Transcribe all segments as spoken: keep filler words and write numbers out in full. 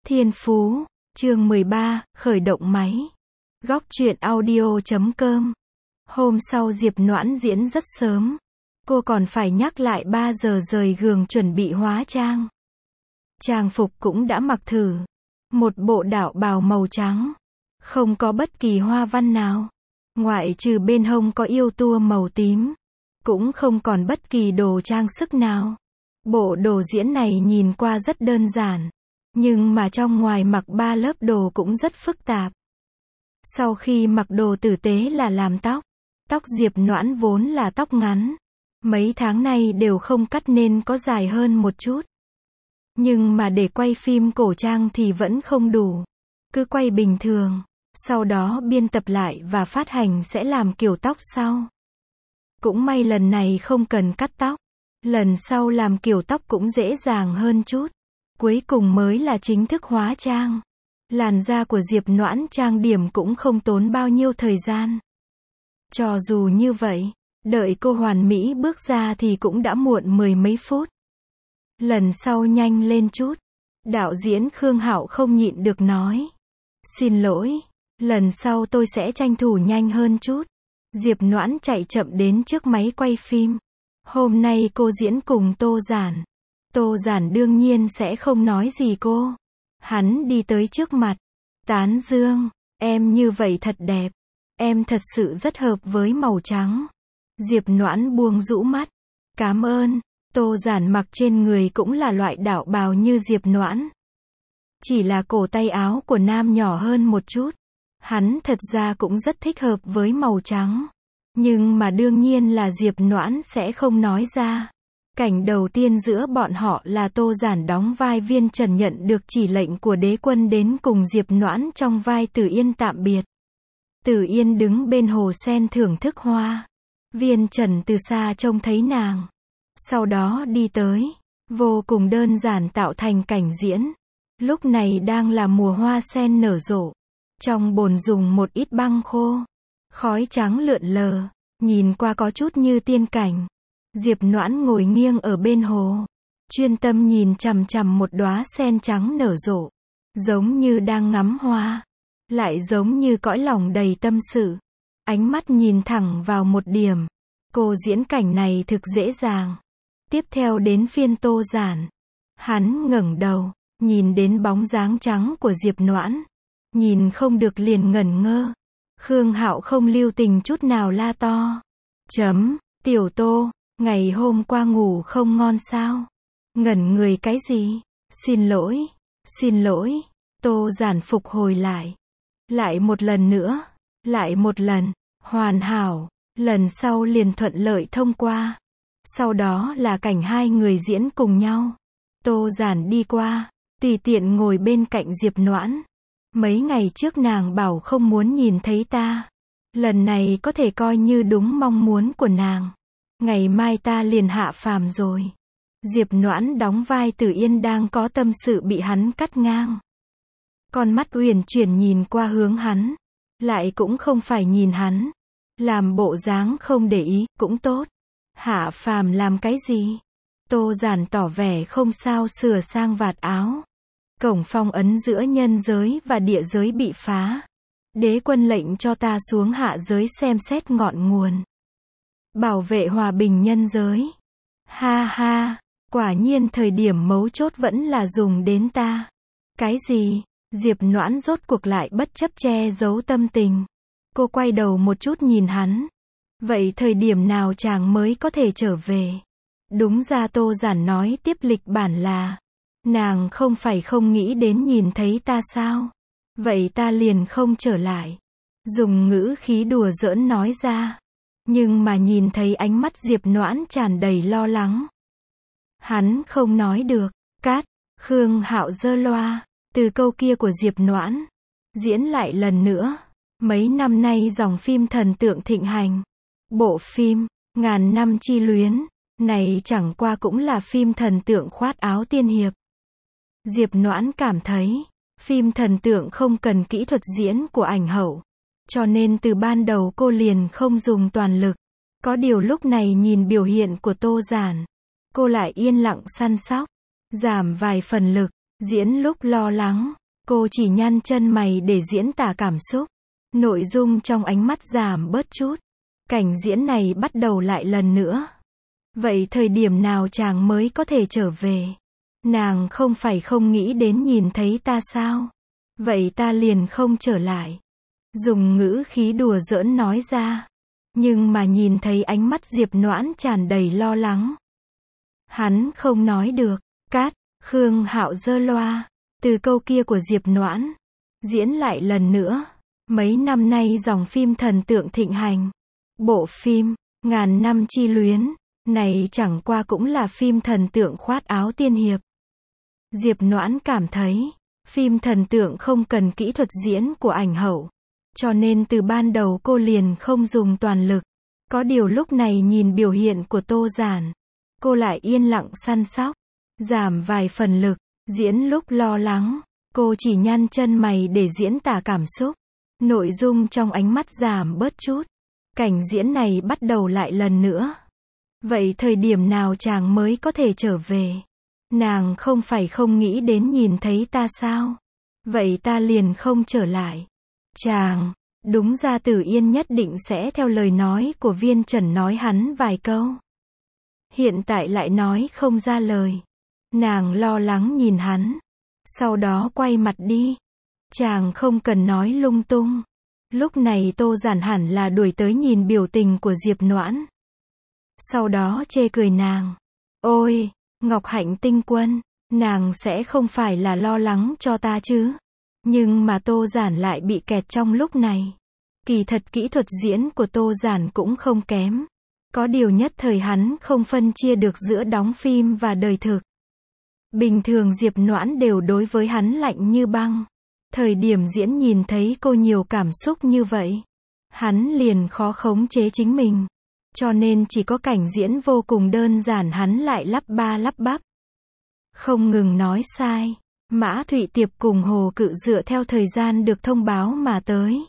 Thiên Phú, chương mười ba, khởi động máy. Góc truyện audio chấm com. Hôm sau Diệp Noãn diễn rất sớm. Cô còn phải nhắc lại ba giờ rời giường chuẩn bị hóa trang. Trang phục cũng đã mặc thử. Một bộ đạo bào màu trắng. Không có bất kỳ hoa văn nào. Ngoại trừ bên hông có yêu tua màu tím. Cũng không còn bất kỳ đồ trang sức nào. Bộ đồ diễn này nhìn qua rất đơn giản. Nhưng mà trong ngoài mặc ba lớp đồ cũng rất phức tạp. Sau khi mặc đồ tử tế là làm tóc. Tóc Diệp Noãn vốn là tóc ngắn. Mấy tháng nay đều không cắt nên có dài hơn một chút. Nhưng mà để quay phim cổ trang thì vẫn không đủ. Cứ quay bình thường. Sau đó biên tập lại và phát hành sẽ làm kiểu tóc sau. Cũng may lần này không cần cắt tóc. Lần sau làm kiểu tóc cũng dễ dàng hơn chút. Cuối cùng mới là chính thức hóa trang. Làn da của Diệp Noãn trang điểm cũng không tốn bao nhiêu thời gian. Cho dù như vậy, đợi cô hoàn mỹ bước ra thì cũng đã muộn mười mấy phút. Lần sau nhanh lên chút. Đạo diễn Khương Hạo không nhịn được nói. Xin lỗi, lần sau tôi sẽ tranh thủ nhanh hơn chút. Diệp Noãn chạy chậm đến trước máy quay phim. Hôm nay cô diễn cùng Tô Giản. Tô Giản đương nhiên sẽ không nói gì cô. Hắn đi tới trước mặt. Tán dương, em như vậy thật đẹp. Em thật sự rất hợp với màu trắng. Diệp Noãn buông rũ mắt. Cảm ơn. Tô Giản mặc trên người cũng là loại đạo bào như Diệp Noãn. Chỉ là cổ tay áo của nam nhỏ hơn một chút. Hắn thật ra cũng rất thích hợp với màu trắng. Nhưng mà đương nhiên là Diệp Noãn sẽ không nói ra. Cảnh đầu tiên giữa bọn họ là Tô Giản đóng vai Viên Trần nhận được chỉ lệnh của đế quân đến cùng Diệp Noãn trong vai Tử Yên tạm biệt. Tử Yên đứng bên hồ sen thưởng thức hoa. Viên Trần từ xa trông thấy nàng. Sau đó đi tới. Vô cùng đơn giản tạo thành cảnh diễn. Lúc này đang là mùa hoa sen nở rộ. Trong bồn dùng một ít băng khô. Khói trắng lượn lờ. Nhìn qua có chút như tiên cảnh. Diệp Noãn ngồi nghiêng ở bên hồ. Chuyên tâm nhìn chằm chằm một đóa sen trắng nở rộ. Giống như đang ngắm hoa. Lại giống như cõi lòng đầy tâm sự. Ánh mắt nhìn thẳng vào một điểm. Cô diễn cảnh này thực dễ dàng. Tiếp theo đến phiên Tô Giản. Hắn ngẩng đầu. Nhìn đến bóng dáng trắng của Diệp Noãn. Nhìn không được liền ngẩn ngơ. Khương Hạo không lưu tình chút nào la to. Chấm, tiểu Tô. Ngày hôm qua ngủ không ngon sao? Ngẩn người cái gì? Xin lỗi, xin lỗi. Tô Giản phục hồi lại. Lại một lần nữa, lại một lần, hoàn hảo, lần sau liền thuận lợi thông qua. Sau đó là cảnh hai người diễn cùng nhau. Tô Giản đi qua, tùy tiện ngồi bên cạnh Diệp Noãn. Mấy ngày trước nàng bảo không muốn nhìn thấy ta. Lần này có thể coi như đúng mong muốn của nàng. Ngày mai ta liền hạ phàm rồi. Diệp Noãn đóng vai Tử Yên đang có tâm sự bị hắn cắt ngang. Con mắt uyển chuyển nhìn qua hướng hắn. Lại cũng không phải nhìn hắn. Làm bộ dáng không để ý, cũng tốt. Hạ phàm làm cái gì? Tô Giản tỏ vẻ không sao sửa sang vạt áo. Cổng phong ấn giữa nhân giới và địa giới bị phá. Đế quân lệnh cho ta xuống hạ giới xem xét ngọn nguồn. Bảo vệ hòa bình nhân giới. Ha ha, quả nhiên thời điểm mấu chốt vẫn là dùng đến ta. Cái gì? Diệp Noãn rốt cuộc lại bất chấp che giấu tâm tình. Cô quay đầu một chút nhìn hắn. Vậy thời điểm nào chàng mới có thể trở về? Đúng ra Tô Giản nói tiếp lịch bản là. Nàng không phải không nghĩ đến nhìn thấy ta sao? Vậy ta liền không trở lại. Dùng ngữ khí đùa giỡn nói ra. Nhưng mà nhìn thấy ánh mắt Diệp Noãn tràn đầy lo lắng. Hắn không nói được. Cát, Khương Hạo giơ loa. Từ câu kia của Diệp Noãn. Diễn lại lần nữa. Mấy năm nay dòng phim thần tượng thịnh hành. Bộ phim, Ngàn năm chi luyến. Này chẳng qua cũng là phim thần tượng khoát áo tiên hiệp. Diệp Noãn cảm thấy. Phim thần tượng không cần kỹ thuật diễn của ảnh hậu. Cho nên từ ban đầu cô liền không dùng toàn lực. Có điều lúc này nhìn biểu hiện của Tô Giản. Cô lại yên lặng săn sóc. Giảm vài phần lực. Diễn lúc lo lắng. Cô chỉ nhăn chân mày để diễn tả cảm xúc. Nội dung trong ánh mắt giảm bớt chút. Cảnh diễn này bắt đầu lại lần nữa. Vậy thời điểm nào chàng mới có thể trở về? Nàng không phải không nghĩ đến nhìn thấy ta sao? Vậy ta liền không trở lại. Dùng ngữ khí đùa giỡn nói ra. Nhưng mà nhìn thấy ánh mắt Diệp Noãn tràn đầy lo lắng. Hắn không nói được. Cát, Khương Hạo giơ loa. Từ câu kia của Diệp Noãn. Diễn lại lần nữa. Mấy năm nay dòng phim thần tượng thịnh hành. Bộ phim, Ngàn năm chi luyến, này chẳng qua cũng là phim thần tượng khoác áo tiên hiệp. Diệp Noãn cảm thấy, phim thần tượng không cần kỹ thuật diễn của ảnh hậu. Cho nên từ ban đầu cô liền không dùng toàn lực. Có điều lúc này nhìn biểu hiện của Tô Giản, cô lại yên lặng săn sóc, giảm vài phần lực, diễn lúc lo lắng, cô chỉ nhăn chân mày để diễn tả cảm xúc. Nội dung trong ánh mắt giảm bớt chút. Cảnh diễn này bắt đầu lại lần nữa. Vậy thời điểm nào chàng mới có thể trở về? Nàng không phải không nghĩ đến nhìn thấy ta sao? Vậy ta liền không trở lại. Chàng, đúng ra Tử Yên nhất định sẽ theo lời nói của Viên Trần nói hắn vài câu. Hiện tại lại nói không ra lời. Nàng lo lắng nhìn hắn. Sau đó quay mặt đi. Chàng không cần nói lung tung. Lúc này Tô Giản hẳn là đuổi tới nhìn biểu tình của Diệp Noãn. Sau đó chê cười nàng. Ôi, Ngọc Hạnh tinh quân, nàng sẽ không phải là lo lắng cho ta chứ. Nhưng mà Tô Giản lại bị kẹt trong lúc này. Kỳ thật kỹ thuật diễn của Tô Giản cũng không kém. Có điều nhất thời hắn không phân chia được giữa đóng phim và đời thực. Bình thường Diệp Noãn đều đối với hắn lạnh như băng. Thời điểm diễn nhìn thấy cô nhiều cảm xúc như vậy, hắn liền khó khống chế chính mình. Cho nên chỉ có cảnh diễn vô cùng đơn giản hắn lại lắp ba lắp bắp. Không ngừng nói sai. Mã Thụy Tiệp cùng Hồ Cự dựa theo thời gian được thông báo mà tới.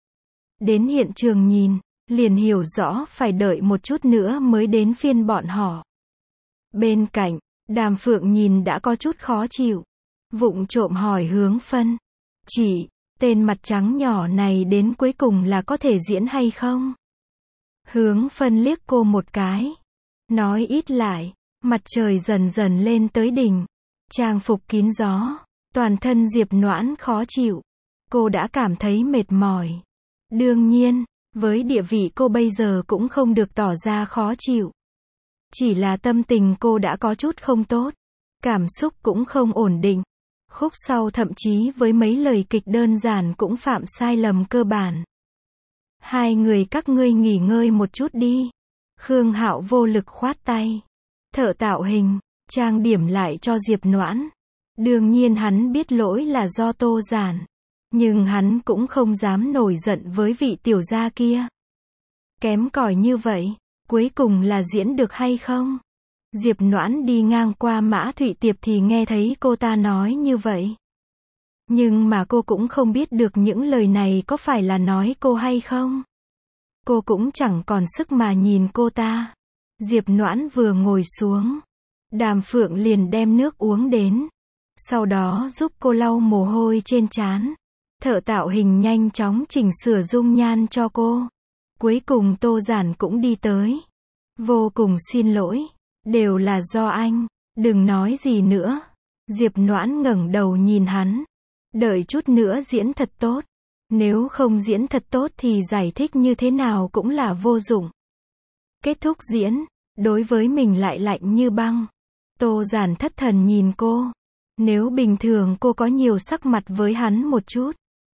Đến hiện trường nhìn, liền hiểu rõ phải đợi một chút nữa mới đến phiên bọn họ. Bên cạnh, Đàm Phượng nhìn đã có chút khó chịu. Vụng trộm hỏi Hướng Phân. Chị, tên mặt trắng nhỏ này đến cuối cùng là có thể diễn hay không? Hướng Phân liếc cô một cái. Nói ít lại, mặt trời dần dần lên tới đỉnh. Trang phục kín gió. Toàn thân Diệp Noãn khó chịu. Cô đã cảm thấy mệt mỏi. Đương nhiên, với địa vị cô bây giờ cũng không được tỏ ra khó chịu. Chỉ là tâm tình cô đã có chút không tốt. Cảm xúc cũng không ổn định. Khúc sau thậm chí với mấy lời kịch đơn giản cũng phạm sai lầm cơ bản. Hai người các ngươi nghỉ ngơi một chút đi. Khương Hạo vô lực khoát tay. Thợ tạo hình, trang điểm lại cho Diệp Noãn. Đương nhiên hắn biết lỗi là do Tô Giản. Nhưng hắn cũng không dám nổi giận với vị tiểu gia kia. Kém cỏi như vậy, cuối cùng là diễn được hay không? Diệp Noãn đi ngang qua Mã Thụy Tiệp thì nghe thấy cô ta nói như vậy. Nhưng mà cô cũng không biết được những lời này có phải là nói cô hay không. Cô cũng chẳng còn sức mà nhìn cô ta. Diệp Noãn vừa ngồi xuống. Đàm Phượng liền đem nước uống đến. Sau đó giúp cô lau mồ hôi trên trán. Thợ tạo hình nhanh chóng chỉnh sửa dung nhan cho cô. Cuối cùng Tô Giản cũng đi tới. Vô cùng xin lỗi. Đều là do anh. Đừng nói gì nữa. Diệp Noãn ngẩng đầu nhìn hắn. Đợi chút nữa diễn thật tốt. Nếu không diễn thật tốt thì giải thích như thế nào cũng là vô dụng. Kết thúc diễn. Đối với mình lại lạnh như băng. Tô Giản thất thần nhìn cô. Nếu bình thường cô có nhiều sắc mặt với hắn một chút.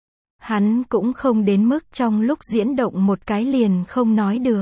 Hắn cũng không đến mức trong lúc diễn động một cái liền không nói được.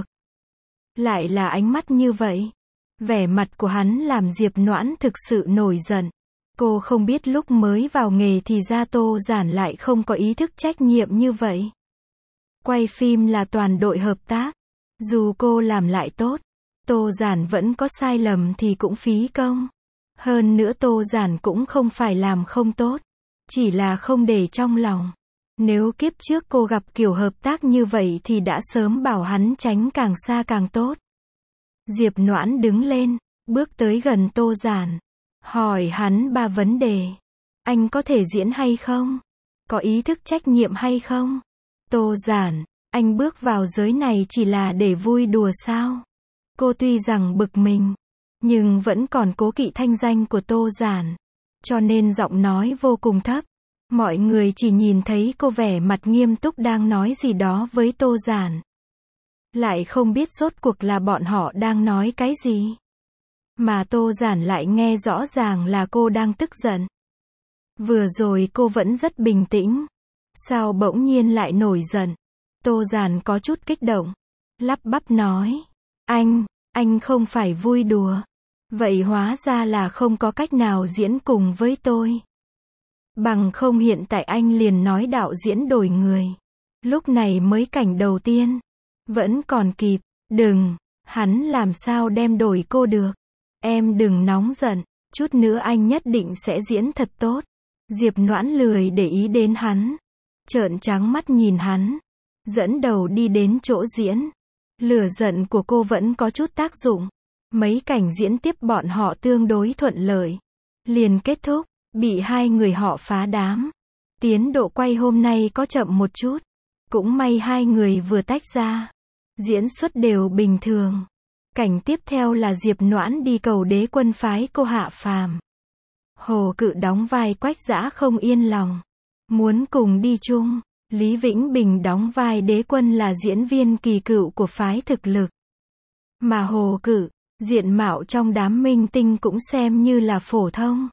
Lại là ánh mắt như vậy. Vẻ mặt của hắn làm Diệp Noãn thực sự nổi giận. Cô không biết lúc mới vào nghề thì ra Tô Giản lại không có ý thức trách nhiệm như vậy. Quay phim là toàn đội hợp tác. Dù cô làm lại tốt, Tô Giản vẫn có sai lầm thì cũng phí công. Hơn nữa Tô Giản cũng không phải làm không tốt. Chỉ là không để trong lòng. Nếu kiếp trước cô gặp kiểu hợp tác như vậy thì đã sớm bảo hắn tránh càng xa càng tốt. Diệp Noãn đứng lên, bước tới gần Tô Giản. Hỏi hắn ba vấn đề. Anh có thể diễn hay không? Có ý thức trách nhiệm hay không? Tô Giản, anh bước vào giới này chỉ là để vui đùa sao? Cô tuy rằng bực mình, nhưng vẫn còn cố kỵ thanh danh của Tô Giản, cho nên giọng nói vô cùng thấp. Mọi người chỉ nhìn thấy cô vẻ mặt nghiêm túc đang nói gì đó với Tô Giản. Lại không biết rốt cuộc là bọn họ đang nói cái gì. Mà Tô Giản lại nghe rõ ràng là cô đang tức giận. Vừa rồi cô vẫn rất bình tĩnh. Sao bỗng nhiên lại nổi giận? Tô Giản có chút kích động. Lắp bắp nói. Anh, anh không phải vui đùa. Vậy hóa ra là không có cách nào diễn cùng với tôi. Bằng không hiện tại anh liền nói đạo diễn đổi người. Lúc này mới cảnh đầu tiên. Vẫn còn kịp. Đừng, hắn làm sao đem đổi cô được. Em đừng nóng giận. Chút nữa anh nhất định sẽ diễn thật tốt. Diệp Noãn lười để ý đến hắn. Trợn trắng mắt nhìn hắn. Dẫn đầu đi đến chỗ diễn. Lửa giận của cô vẫn có chút tác dụng. Mấy cảnh diễn tiếp bọn họ tương đối thuận lợi. Liền kết thúc. Bị hai người họ phá đám. Tiến độ quay hôm nay có chậm một chút. Cũng may hai người vừa tách ra. Diễn xuất đều bình thường. Cảnh tiếp theo là Diệp Noãn đi cầu đế quân phái cô hạ phàm. Hồ Cự đóng vai Quách Dã không yên lòng. Muốn cùng đi chung. Lý Vĩnh Bình đóng vai đế quân là diễn viên kỳ cựu của phái thực lực. Mà Hồ Cự, diện mạo trong đám minh tinh cũng xem như là phổ thông.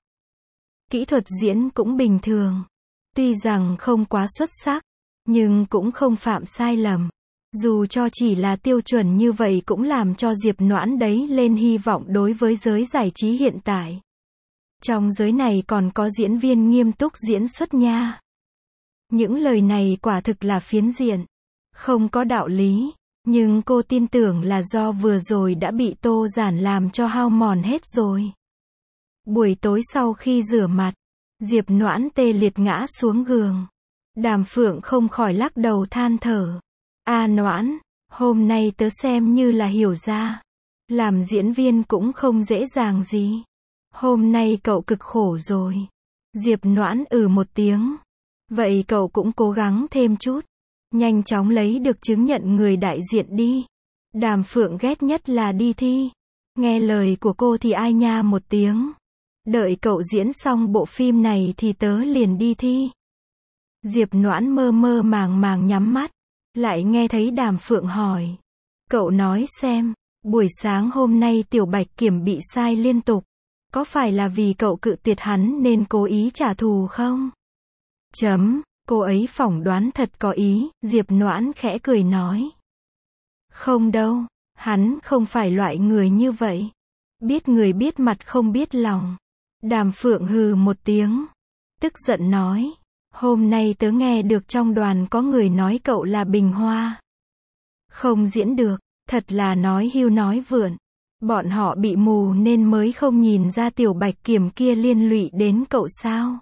Kỹ thuật diễn cũng bình thường. Tuy rằng không quá xuất sắc, nhưng cũng không phạm sai lầm. Dù cho chỉ là tiêu chuẩn như vậy cũng làm cho Diệp Noãn đấy lên hy vọng đối với giới giải trí hiện tại. Trong giới này còn có diễn viên nghiêm túc diễn xuất nha. Những lời này quả thực là phiến diện. Không có đạo lý. Nhưng cô tin tưởng là do vừa rồi đã bị Tô Giản làm cho hao mòn hết rồi. Buổi tối sau khi rửa mặt, Diệp Noãn tê liệt ngã xuống giường. Đàm Phượng không khỏi lắc đầu than thở. A Noãn, hôm nay tớ xem như là hiểu ra. Làm diễn viên cũng không dễ dàng gì. Hôm nay cậu cực khổ rồi. Diệp Noãn ừ một tiếng. Vậy cậu cũng cố gắng thêm chút. Nhanh chóng lấy được chứng nhận người đại diện đi. Đàm Phượng ghét nhất là đi thi. Nghe lời của cô thì ai nha một tiếng. Đợi cậu diễn xong bộ phim này thì tớ liền đi thi. Diệp Noãn mơ mơ màng màng nhắm mắt. Lại nghe thấy Đàm Phượng hỏi. Cậu nói xem, buổi sáng hôm nay Tiểu Bạch Kiểm bị sai liên tục. Có phải là vì cậu cự tuyệt hắn nên cố ý trả thù không? Chấm, cô ấy phỏng đoán thật có ý, Diệp Noãn khẽ cười nói. Không đâu, hắn không phải loại người như vậy. Biết người biết mặt không biết lòng. Đàm Phượng hừ một tiếng. Tức giận nói. Hôm nay tớ nghe được trong đoàn có người nói cậu là bình hoa. Không diễn được, thật là nói hưu nói vượn. Bọn họ bị mù nên mới không nhìn ra Tiểu Bạch Kiểm kia liên lụy đến cậu sao.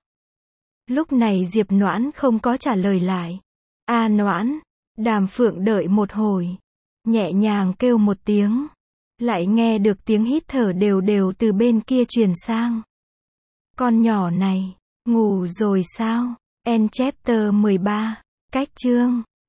Lúc này Diệp Noãn không có trả lời lại. A Noãn, Đàm Phượng đợi một hồi. Nhẹ nhàng kêu một tiếng. Lại nghe được tiếng hít thở đều đều từ bên kia truyền sang. Con nhỏ này, ngủ rồi sao? End chapter mười ba. Cách chương.